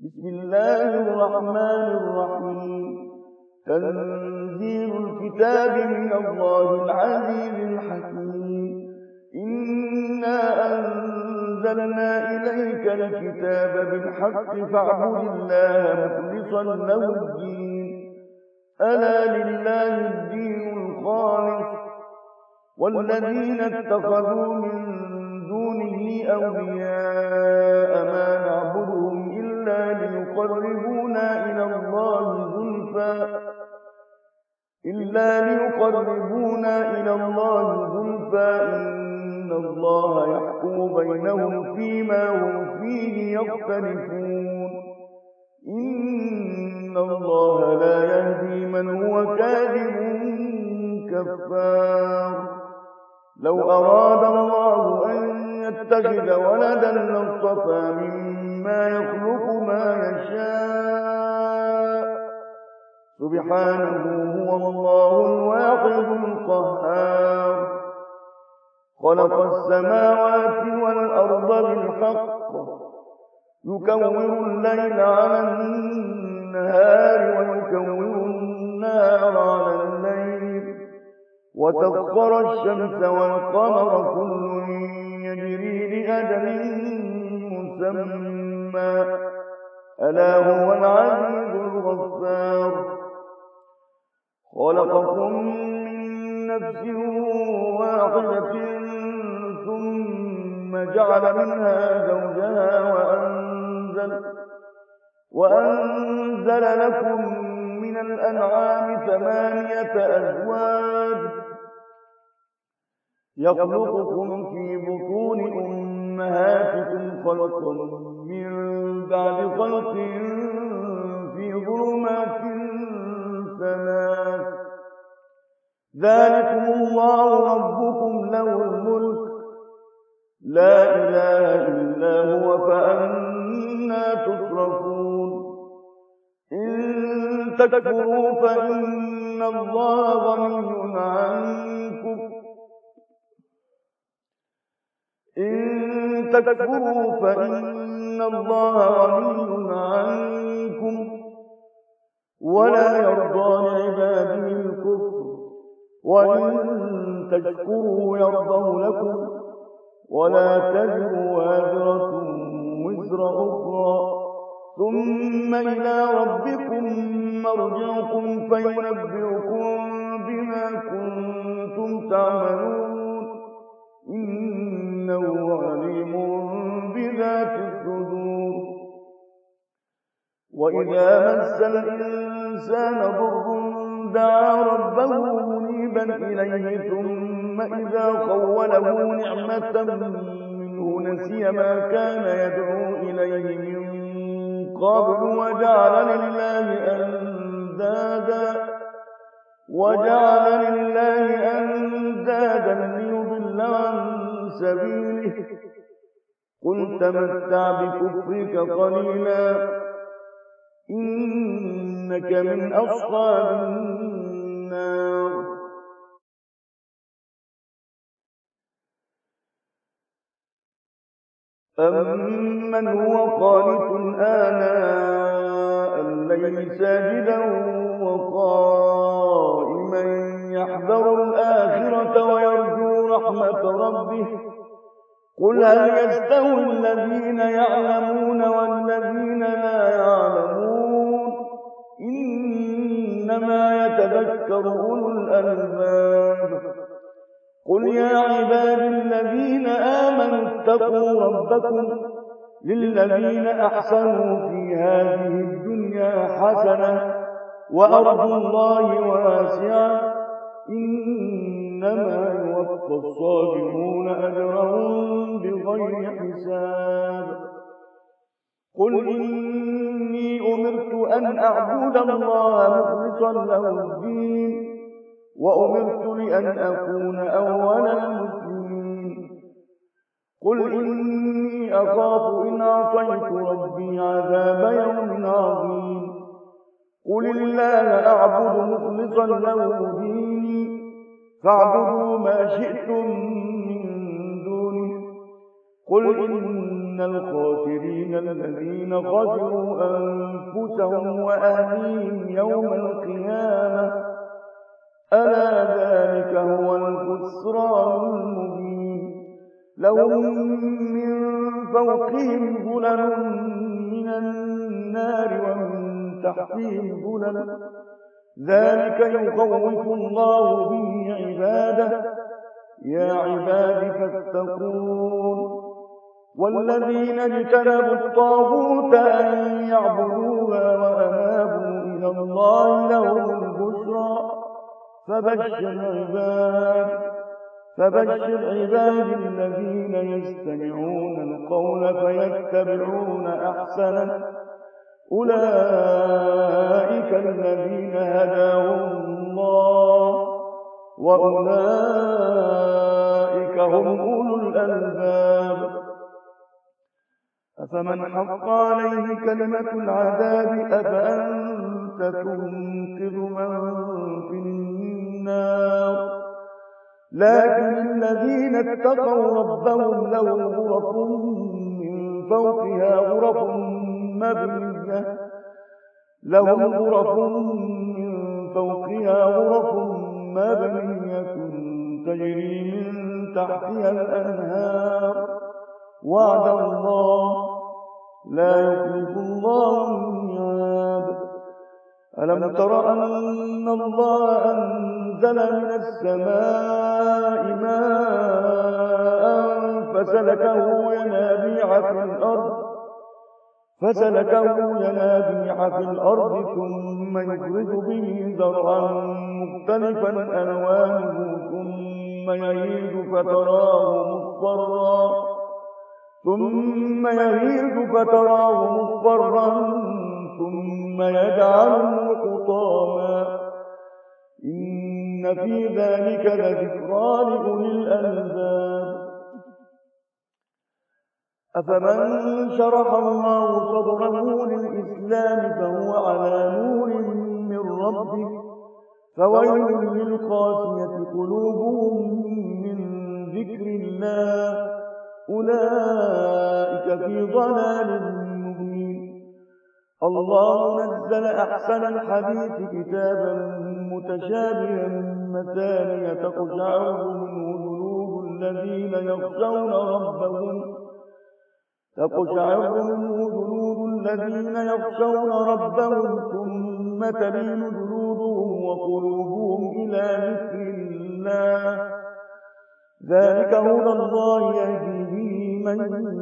بسم الله الرحمن الرحيم. تنزيل الكتاب من الله العزيز الحكيم. إنا أنزلنا إليك الكتاب بالحق فاعبد الله مخلصا له الدين. ألا لله الدين الخالص والذين اتخذوا من دونه أولياء ما نعبدهم إلا ليقربونا إلى الله زلفى إن الله يحكم بينهم فيما هم فيه يختلفون. إن الله لا يهدي من هو كاذب كفار. لو أراد الله أن يتخذ ولدا لاصطفى مما يخلق ما يشاء سبحانه هو الله الواحد القهار. خلق السماوات والأرض بالحق يكور الليل على النهار ويكور النهار على الليل وسخر الشمس والقمر كل يجري لأجل مسمى ألا هو العزيز الغفار. خلقكم من نفس واحدة ثم جعل منها زوجها وأنزل لكم من الأنعام 8 أزواج يخلقكم في بطون أمهاتكم خلقا من بعد خلق في ظلمات 3. ذلكم الله ربكم له الملك لا إله إلا هو فأنا تصرفون. إن تكفروا فإن الله غني عنكم ولا يرضى لعباده الكفر وإن تشكروا يرضه لكم ولا تزر وازرة وزر أخرى ثم إلى ربكم مرجعكم فينبئكم بما كنتم تعملون. إنه عليم بذات الصدور. وإذا مس الإنسان ضر دعا ربه منيبا إليه ثم إذا خوله نعمة منه نسي ما كان يدعو إليه من قبل وجعل لله أندادا ليضل عن سبيله. قل تمتع بكفرك قليلا إنك من أصحاب النار. أمن هو قانت آناء الليل ساجدا وقائما يحذر الآخرة ويرجو رحمة ربه. قل هل يستوي الذين يعلمون والذين لا يعلمون إنما يتذكر أولو الألباب. قل يا عبادي الذين آمنوا اتقوا ربكم للذين أحسنوا في هذه الدنيا حسنة وأرض الله واسعة إنما يوفى الصابرون أجرهم بغير حساب. قل إني أمرت أن أعبد الله مخلصا له الدين وأمرت لأن أكون أول المسلمين. قل إني أخاف إن عصيت ربي عذاب يوم عظيم. قل الله أعبد مخلصا له ديني فاعبدوا ما شئتم من دونه. قل إن إن الخاسرين الذين خسروا أنفسهم وأهليهم يوم القيامة ألا ذلك هو الخسران المبين لهم من فوقهم ظلل من النار ومن تحتهم ظلل ذلك يخوف الله به عباده يا عباد فاتقون والذين اجتنبوا الطاغوت أن يعبدوها وأنابوا إلى الله لهم البشرى فبشر عباد الذين يستمعون القول فيتبعون أحسنه أولئك الذين هداهم الله وأولئك هم أولو الألباب أفمن حق عليه كلمة العذاب أفأنت تنقذ من في النار لكن الذين اتقوا ربهم لهم غرف من فوقها غرف مبنية تجري من تحتها الأنهار وعد الله لا يخلف الله الميعاد ألم تر أن الله أنزل من السماء ماء فسلكه ينابيع في الأرض ثم يخرج به زرعا مختلفا ألوانه ثم يهيج فتراه مصفرا ثم يجعله حطاما إن في ذلك لذكرى لأولي الألباب أفمن شرح الله صدره للإسلام فهو على نور من ربه فويل للقاسية قلوبهم من ذكر الله أولئك في ضلال مبين الله نزل أحسن الحديث كتابا متشابها مثانية تقشعر منه جلود الذين يخشون ربهم ثم تلين جلودهم وقلوبهم إلى ذكر الله ذلك هدى الله يهدي به من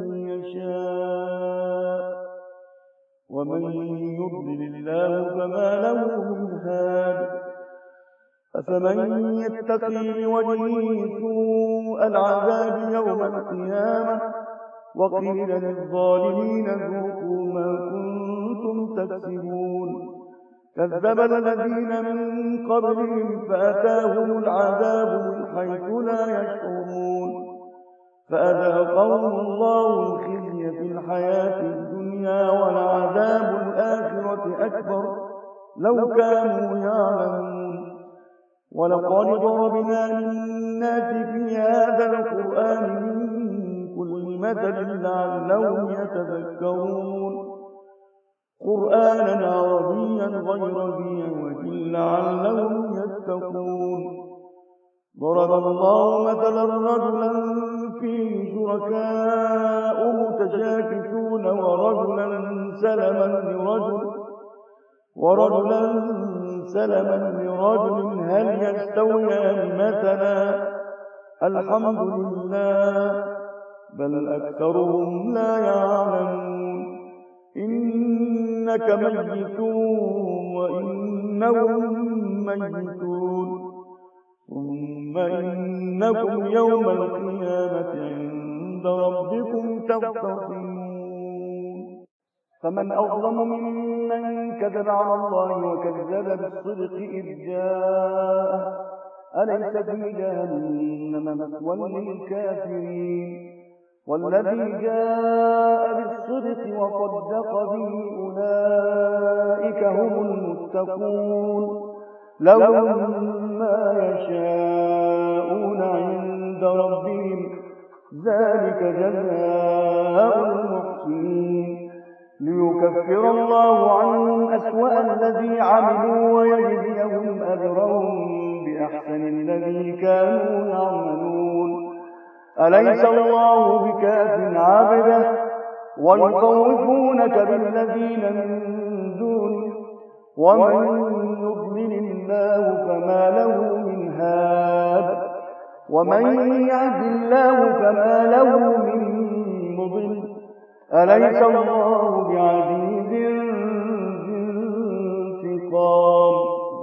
يشاء ومن يضلل الله فما له من هاد أفمن يتقي بوجهه سوء العذاب يوم القيامة وقيل للظالمين ذوقوا ما كنتم تكسبون كذب الذين من قبلهم فأتاهم العذاب من حيث لا يشعرون فأذاقهم الله الخزي في الحياة الدنيا ولعذاب الآخرة أكبر لو كانوا يعلمون ولقد ضربنا للناس في هذا القرآن من كل مثل لعلهم يتذكرون قرآنا عربيا غير ذي عوج لعلهم يتقون ضرب الله مثلا رجلا فيه شركاء متشاكسون ورجلا سلما لرجل هل يستويان مثلا الحمد لله بل أكثرهم لا يعلمون إنك ميت وإنهم ميتون ثم إنكم يوم القيامة عند ربكم تختصمون فمن أظلم ممن كذب على الله وكذب بالصدق إذ جاءه أليس في جهنم مثوى للكافرين والذي جاء بالصدق وصدق به أولئك هم المتقون لهم ما يشاءون عند ربهم ذلك جزاء المحسنين ليكفر الله عنهم أسوأ الذي عملوا ويجزيهم أجرهم بأحسن الذي كانوا يعملون أليس الله بكاف عبده ويخوفونك بالذين من دونه ومن يضلل الله فما له من هاد ومن يهد الله فما له من مضل أليس الله بعزيز ذي انتقام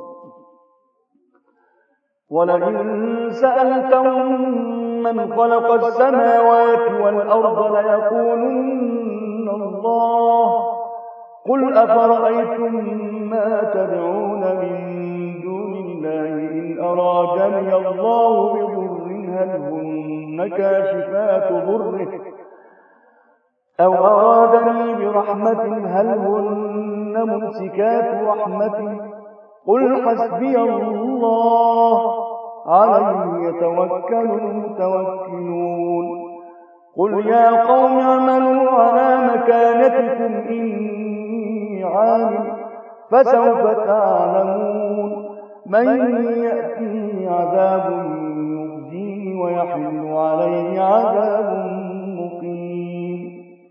ولئن سألتهم من خلق السماوات والأرض ليقولن الله قل أفرأيتم ما تدعون من دون الله إن أرادني الله بضر هل هن كاشفات ضره أو أرادني برحمة هل هن ممسكات رحمته قل حسبي الله عليه يتوكل المتوكلون قل يا قوم اعملوا على مكانتكم إني عامل فسوف تعلمون من يأتيه عذاب يخزيه ويحل عليه عذاب مقيم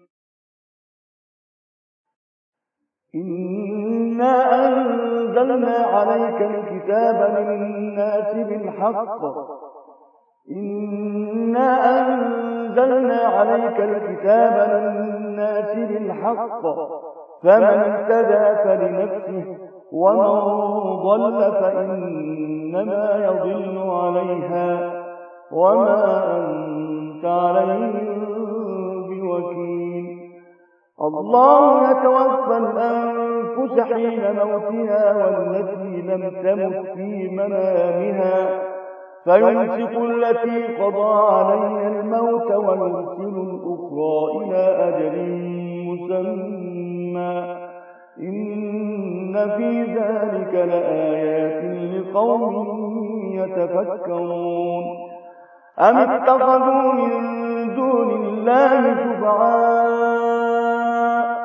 إنا أنزلنا عليك الكتاب للناس بالحق فمن اهتدى فلنفسه ومن ضل فإنما يضل عليها وما أنت عليهم بوكيل الله يتوفى الأنفس حين موتها والتي لم تمت في منامها فيمسك التي قضى عليها الموت ويرسل الأخرى إلى أجل مسمى إن في ذلك لآيات لقوم يتفكرون أم اتخذوا من دون الله شفعاء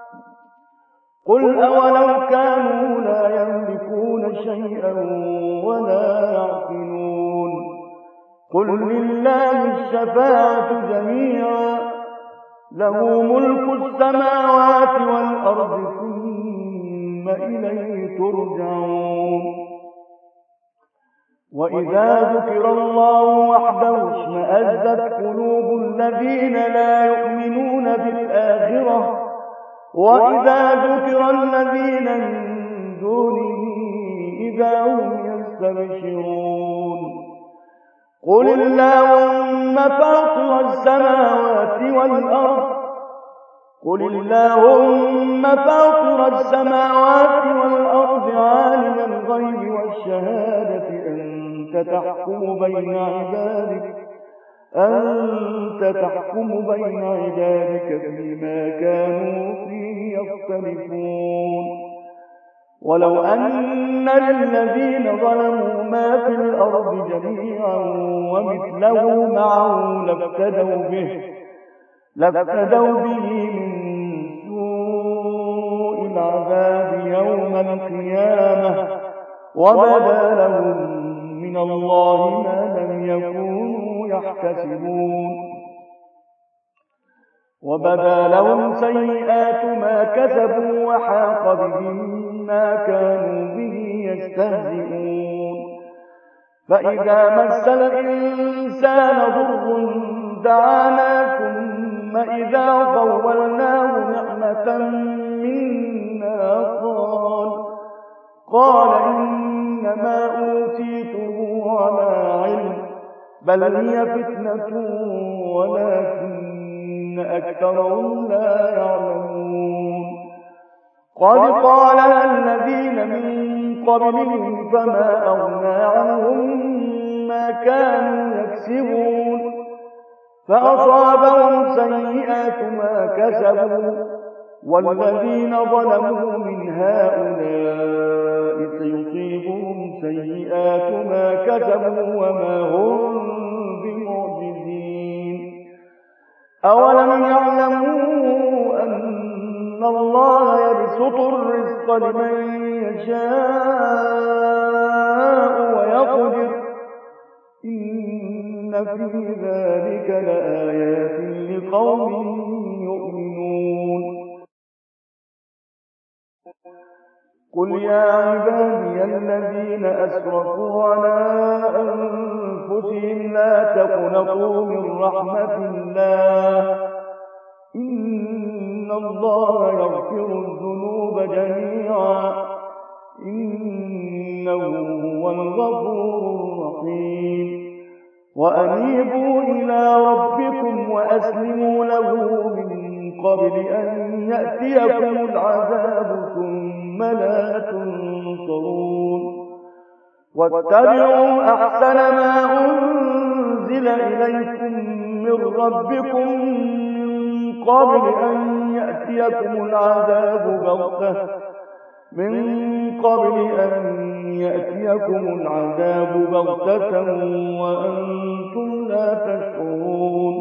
قل أولو كانوا لا يملكون شيئا ولا يعقلون قل لله الشفاعة جميعا له ملك السماوات والأرض ثم إليه ترجعون وإذا ذكر الله وحده اشمأزت قلوب الذين لا يؤمنون بالآخرة وإذا ذكر الذين من دونه إذا هم يستبشرون قل اللهم فاطر السماوات والأرض عالم الغيب والشهادة أنت تحكم بين عبادك فيما كانوا فيه يختلفون ولو أن للذين ظلموا ما في الأرض جميعا ومثله معه لافتدوا به من سوء العذاب يوم القيامة وبدا لهم من الله ما لم يكونوا يحتسبون وبدا لهم سيئات ما كسبوا وحاق بهم ما كانوا به يستهزئون فإذا مس الإنسان ضر دعانا ثم إذا خولناه نعمة منا قال إنما أوتيته على علم بل هي فتنة ولكن أكثرهم لا يعلمون قد قالها الذين من قبلهم فما أغنى عنهم ما كانوا يكسبون فأصابهم سيئات ما كسبوا والذين ظلموا من هؤلاء سيصيبهم سيئات ما كسبوا وما هم بمعجزين أولم يعلموا أن الله يبسط الرزق لمن يشاء ويقدر إن في ذلك لآيات لقوم يؤمنون قل يا عبادي الذين أسرفوا على أنفسهم لا تقنطوا من رحمة الله إن الله يغفر الذنوب جميعا إنه هو الغفور الرحيم وأنيبوا إلى ربكم وأسلموا له من قبل أن يأتيكم العذاب ثم لا تنصرون واتبعوا أحسن ما أنزل إليكم من ربكم من قبل أن يأتيكم العذاب بغتة وأنتم لا تشعرون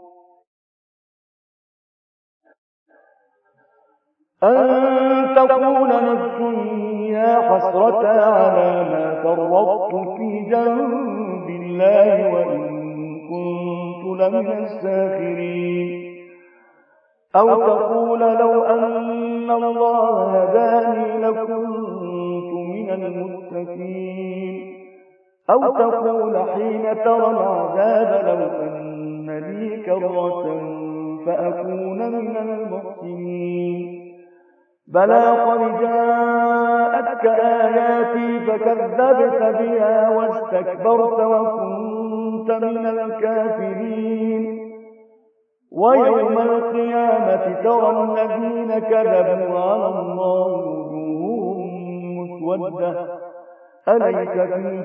أن تقول نفس يا حسرة على ما فرطت في جنب الله وإن كنت لمن الساخرين أو تقول لو أن الله هداني لكنت من المتقين أو تقول حين ترى العذاب لو أن لي كرة فأكون من المحسنين بلى قد جاءتك آياتي فكذبت بها واستكبرت وكنت من الكافرين ويوم القيامة ترى الذين كذبوا على الله وجوههم مسودة أليس في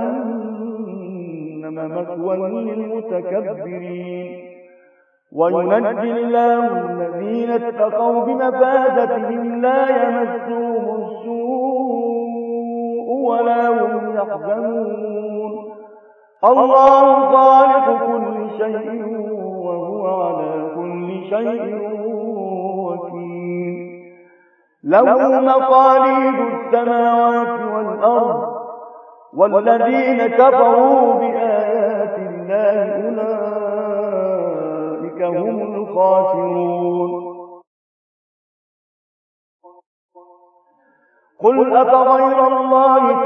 جهنم مثوى للمتكبرين وينجي الله الذين اتقوا بمفازتهم لا يمسهم السوء ولا هم يحزنون الله خالق كل شيء وهو على كل شيء وكيل له مقاليد السماوات والأرض والذين كفروا بآيات الله أولئك هم الخاسرون قل أفغير الله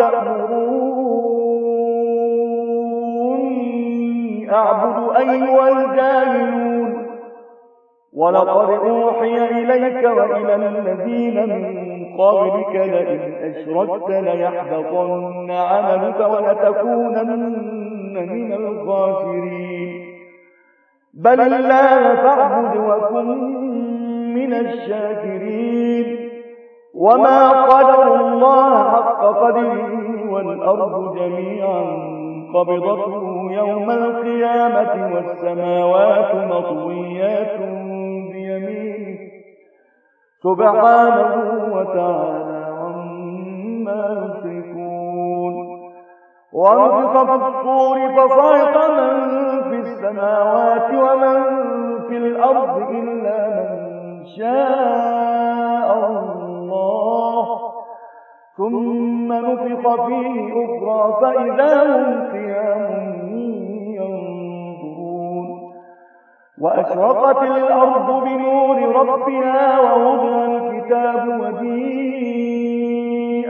تأمروني أعبد أيها الجاهلون ولقد أوحي إليك وإلى الذين من قبلك لئن أشركت ليحبطن عملك ولتكونن من الخاسرين بل الله فاعبد وكن من الشاكرين وما قدر الله حق قدره والأرض جميعا قبضته يوم القيامة والسماوات مطويات بيمينه سبحانه وتعالى عما يشركون ونفخ في الصور فصعق من في السماوات ومن في الأرض إلا من شاء الله ثم نفخ فيه أخرى فإذا هم قيام ينظرون وأشرقت الأرض بنور ربها ووضع الكتاب وجيء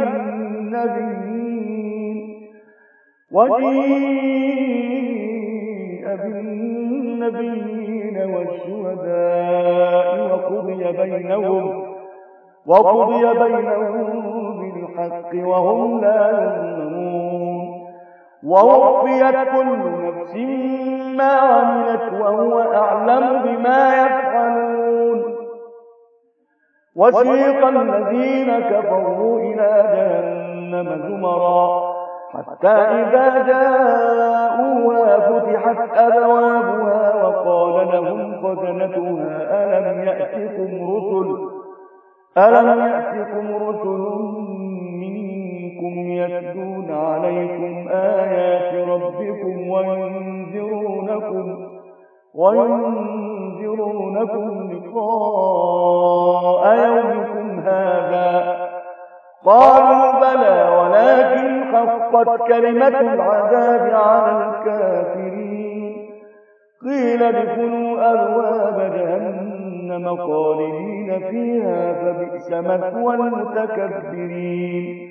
بالنبيين والشهداء وقضي بينهم بالحق وهم لا يظلمون ووفيت كل نفس ما عملت وهو أعلم بما يفعلون وسيق الذين كفروا إلى جهنم زمرا حتى إذا جاءوها فتحت أبوابها وقال لهم خزنتها ألم يأتكم رسل منكم يتلون عليكم آيات ربكم وينذرونكم لقاء يومكم هذا. قالوا بلى ولكن حقت كلمة العذاب على الكافرين. قيل ادخلوا أبواب جهنم خالدين فيها فبئس مثوى المتكبرين.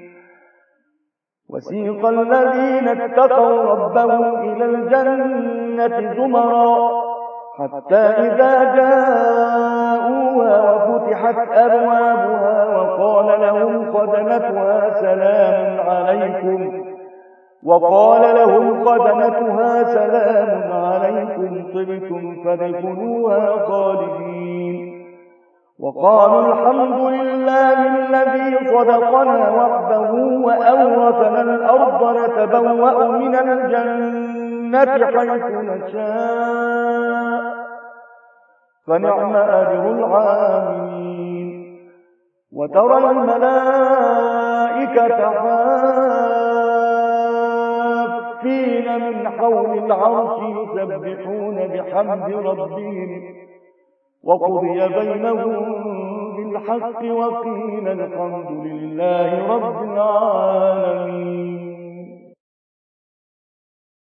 وسيق الذين اتقوا ربهم إلى الجنة زمرا حتى إذا جاءوها وفتحت أبوابها وقال لهم خزنتها سلام عليكم طبتم فادخلوها خالدين. وقالوا الحمد لله الذي صدقنا وعده وأورثنا الأرض نتبوأ من الجنة حيث نشاء فنعم أجر العاملين. وترى الملائكة حافين من حول العرش يسبحون بحمد ربهم وقضي بينهم بالحق وقيل الحمد لله رب العالمين.